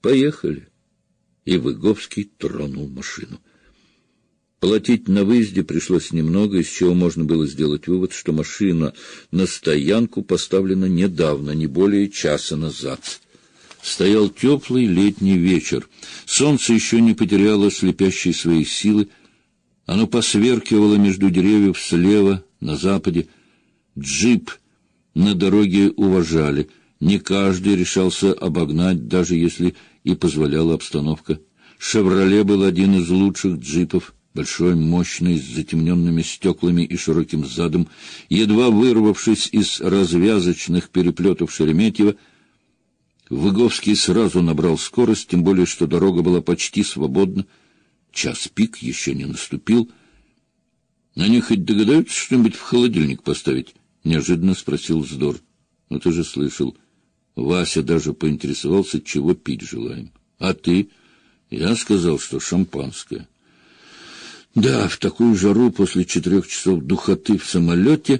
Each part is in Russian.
Поехали. И Выговский тронул машину. Платить на выезде пришлось немного, из чего можно было сделать вывод, что машина на стоянку поставлена недавно, не более часа назад. Стоял теплый летний вечер. Солнце еще не потеряло слепящей своей силы. Оно посверкивало между деревьев слева, на западе. Джип на дороге уважали. Не каждый решался обогнать, даже если и позволяла обстановка. «Шевроле» был один из лучших джипов. Большой, мощный, с затемненными стеклами и широким задом. Едва вырвавшись из развязочных переплетов Шереметьево, Выговский сразу набрал скорость, тем более, что дорога была почти свободна. Час пик еще не наступил. — Они хоть догадаются что-нибудь в холодильник поставить? — неожиданно спросил Здор. — Ну, ты же слышал. Вася даже поинтересовался, чего пить желаем. — А ты? — Я сказал, что шампанское. Да, в такую жару после 4 часов духоты в самолете...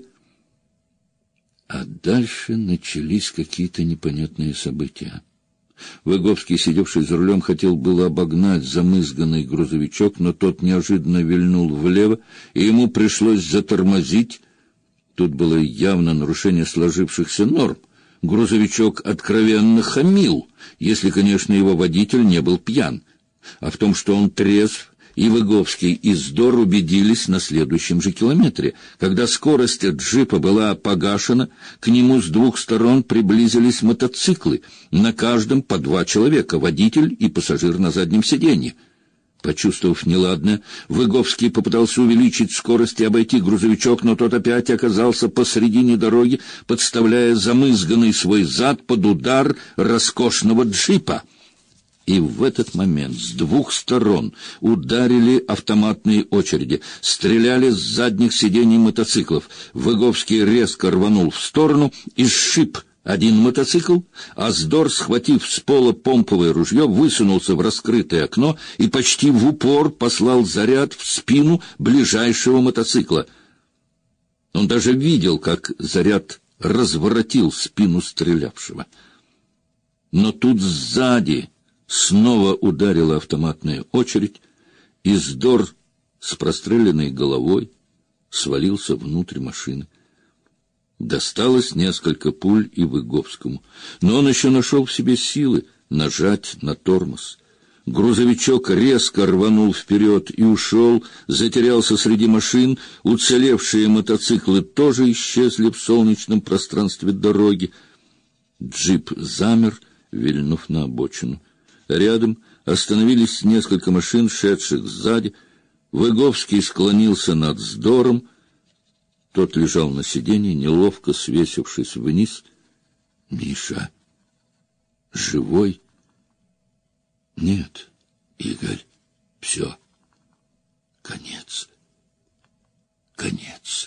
А дальше начались какие-то непонятные события. Выговский, сидевший за рулем, хотел было обогнать замызганный грузовичок, но тот неожиданно вильнул влево, и ему пришлось затормозить. Тут было явно нарушение сложившихся норм. Грузовичок откровенно хамил, если, конечно, его водитель не был пьян. А в том, что он трезв, и Выговский, и Здор убедились на следующем же километре. Когда скорость джипа была погашена, к нему с 2 сторон приблизились мотоциклы, на каждом по 2 человека, водитель и пассажир на заднем сиденье. Почувствовав неладное, Выговский попытался увеличить скорость и обойти грузовичок, но тот опять оказался посредине дороги, подставляя замызганный свой зад под удар роскошного джипа. И в этот момент с 2 сторон ударили автоматные очереди, стреляли с задних сидений мотоциклов. Выговский резко рванул в сторону и сшиб один мотоцикл, а Здор, схватив с пола помповое ружье, высунулся в раскрытое окно и почти в упор послал заряд в спину ближайшего мотоцикла. Он даже видел, как заряд разворотил спину стрелявшего. Но тут сзади снова ударила автоматная очередь, и Здор с простреленной головой свалился внутрь машины. Досталось несколько пуль и Выговскому, но он еще нашел в себе силы нажать на тормоз. Грузовичок резко рванул вперед и ушел, затерялся среди машин. Уцелевшие мотоциклы тоже исчезли в солнечном пространстве дороги. Джип замер, вильнув на обочину. Рядом остановились несколько машин, шедших сзади. Выговский склонился над Здором. Тот лежал на сиденье, неловко свесившись вниз. — Миша, живой? — Нет, Игорь, все. Конец. Конец.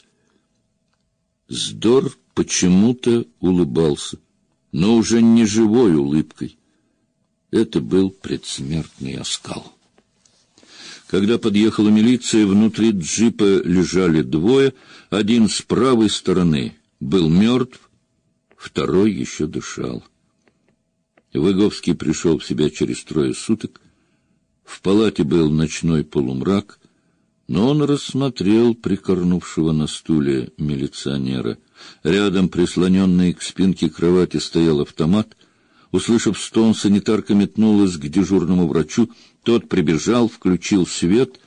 Здор почему-то улыбался, но уже не живой улыбкой. Это был предсмертный оскал. Когда подъехала милиция, внутри джипа лежали 2, один с правой стороны был мертв, второй еще дышал. Выговский пришел в себя через 3 суток. В палате был ночной полумрак, но он рассмотрел прикорнувшего на стуле милиционера. Рядом, прислоненный к спинке кровати, стоял автомат. Услышав стон, санитарка метнулась к дежурному врачу. Тот прибежал, включил свет.